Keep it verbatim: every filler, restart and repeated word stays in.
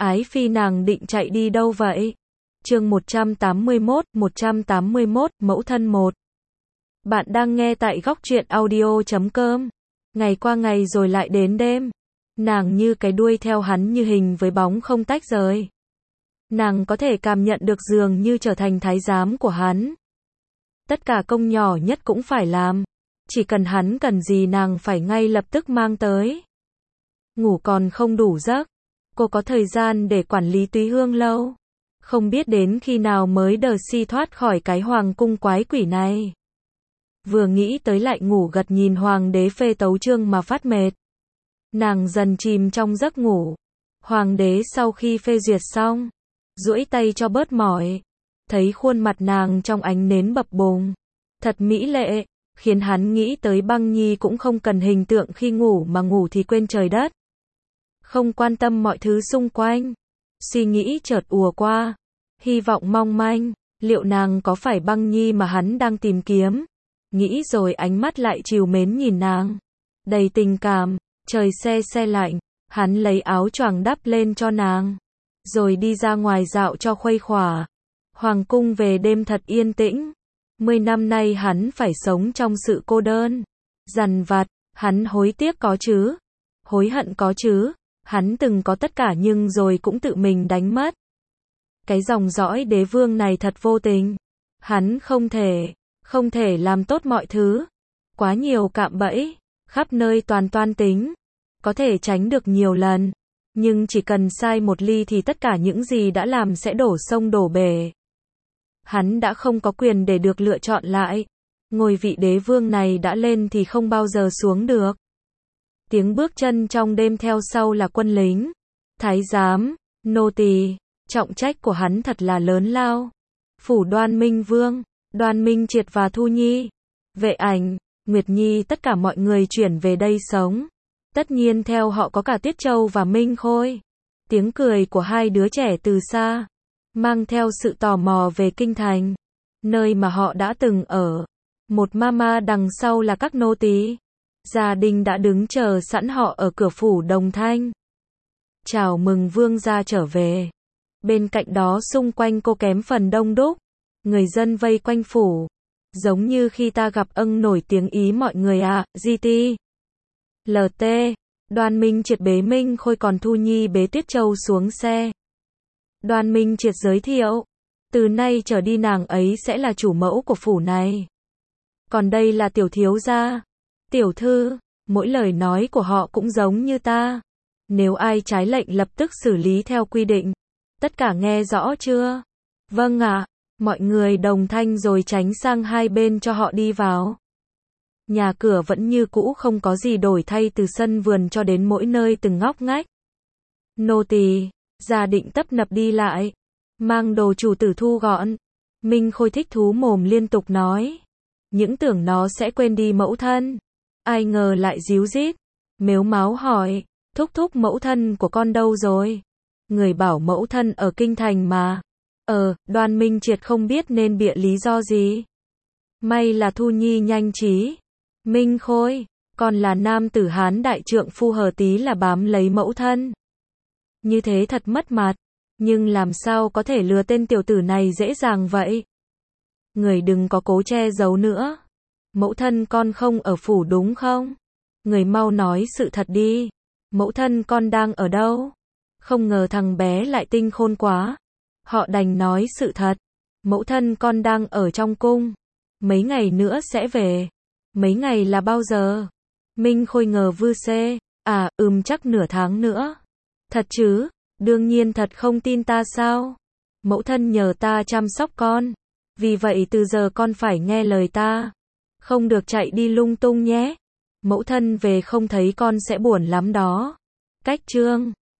Ái Phi nàng định chạy đi đâu vậy? Chương một trăm tám mươi mốt, một trăm tám mươi mốt, mẫu thân một. Bạn đang nghe tại góc truyện audio chấm com. Ngày qua ngày rồi lại đến đêm. Nàng như cái đuôi theo hắn như hình với bóng không tách rời. Nàng có thể cảm nhận được dường như trở thành thái giám của hắn. Tất cả công nhỏ nhất cũng phải làm. Chỉ cần hắn cần gì nàng phải ngay lập tức mang tới. Ngủ còn không đủ giấc. Cô có thời gian để quản lý Túy Hương lâu. Không biết đến khi nào mới đờ si thoát khỏi cái hoàng cung quái quỷ này. Vừa nghĩ tới lại ngủ gật nhìn hoàng đế phê tấu chương mà phát mệt. Nàng dần chìm trong giấc ngủ. Hoàng đế sau khi phê duyệt xong, duỗi tay cho bớt mỏi. Thấy khuôn mặt nàng trong ánh nến bập bùng. Thật mỹ lệ, khiến hắn nghĩ tới Băng Nhi cũng không cần hình tượng khi ngủ mà ngủ thì quên trời đất. Không quan tâm mọi thứ xung quanh. Suy nghĩ chợt ùa qua. Hy vọng mong manh, liệu nàng có phải Băng Nhi mà hắn đang tìm kiếm? Nghĩ rồi ánh mắt lại trìu mến nhìn nàng. Đầy tình cảm, trời se se lạnh, hắn lấy áo choàng đắp lên cho nàng. Rồi đi ra ngoài dạo cho khuây khỏa. Hoàng cung về đêm thật yên tĩnh. Mười năm nay hắn phải sống trong sự cô đơn. Dằn vặt, hắn hối tiếc có chứ? Hối hận có chứ? Hắn từng có tất cả nhưng rồi cũng tự mình đánh mất. Cái dòng dõi đế vương này thật vô tình. Hắn không thể, không thể làm tốt mọi thứ. Quá nhiều cạm bẫy, khắp nơi toàn toan tính. Có thể tránh được nhiều lần. Nhưng chỉ cần sai một ly thì tất cả những gì đã làm sẽ đổ sông đổ bể. Hắn đã không có quyền để được lựa chọn lại. Ngôi vị đế vương này đã lên thì không bao giờ xuống được. Tiếng bước chân trong đêm theo sau là quân lính, thái giám, nô tỳ. Trọng trách của hắn thật là lớn lao. Phủ Đoan Minh Vương, Đoan Minh Triệt và Thu Nhi, Vệ Ảnh, Nguyệt Nhi tất cả mọi người chuyển về đây sống. Tất nhiên theo họ có cả Tiết Châu và Minh Khôi. Tiếng cười của hai đứa trẻ từ xa, mang theo sự tò mò về kinh thành, nơi mà họ đã từng ở. Một mama đằng sau là các nô tỳ. Gia đình đã đứng chờ sẵn họ ở cửa phủ Đồng Thanh. Chào mừng vương gia trở về. Bên cạnh đó xung quanh cô kém phần đông đúc. Người dân vây quanh phủ. Giống như khi ta gặp ân nổi tiếng Ý mọi người ạ, à, giê tê. lờ tê. Đoan Minh Triệt bế Minh Khôi còn Thu Nhi bế Tiết Châu xuống xe. Đoan Minh Triệt giới thiệu. Từ nay trở đi nàng ấy sẽ là chủ mẫu của phủ này. Còn đây là tiểu thiếu gia. Tiểu thư, mỗi lời nói của họ cũng giống như ta. Nếu ai trái lệnh lập tức xử lý theo quy định. Tất cả nghe rõ chưa? Vâng ạ, mọi người đồng thanh rồi tránh sang hai bên cho họ đi vào. Nhà cửa vẫn như cũ không có gì đổi thay từ sân vườn cho đến mỗi nơi từng ngóc ngách. Nô tỳ, gia định tấp nập đi lại. Mang đồ chủ tử thu gọn. Minh Khôi thích thú mồm liên tục nói. Những tưởng nó sẽ quên đi mẫu thân. Ai ngờ lại díu dít. Mếu máo hỏi, thúc thúc mẫu thân của con đâu rồi? Người bảo mẫu thân ở kinh thành mà. Ờ, Đoan Minh Triệt không biết nên bịa lý do gì. May là Thu Nhi nhanh trí. Minh Khôi, còn là nam tử Hán đại trượng phu hờ tí là bám lấy mẫu thân. Như thế thật mất mặt. Nhưng làm sao có thể lừa tên tiểu tử này dễ dàng vậy? Người đừng có cố che giấu nữa. Mẫu thân con không ở phủ đúng không? Người mau nói sự thật đi. Mẫu thân con đang ở đâu? Không ngờ thằng bé lại tinh khôn quá. Họ đành nói sự thật. Mẫu thân con đang ở trong cung. Mấy ngày nữa sẽ về. Mấy ngày là bao giờ? Minh Khôi ngờ vư xê. À, ừm chắc nửa tháng nữa. Thật chứ? Đương nhiên thật không tin ta sao? Mẫu thân nhờ ta chăm sóc con. Vì vậy từ giờ con phải nghe lời ta. Không được chạy đi lung tung nhé. Mẫu thân về không thấy con sẽ buồn lắm đó. Cách chương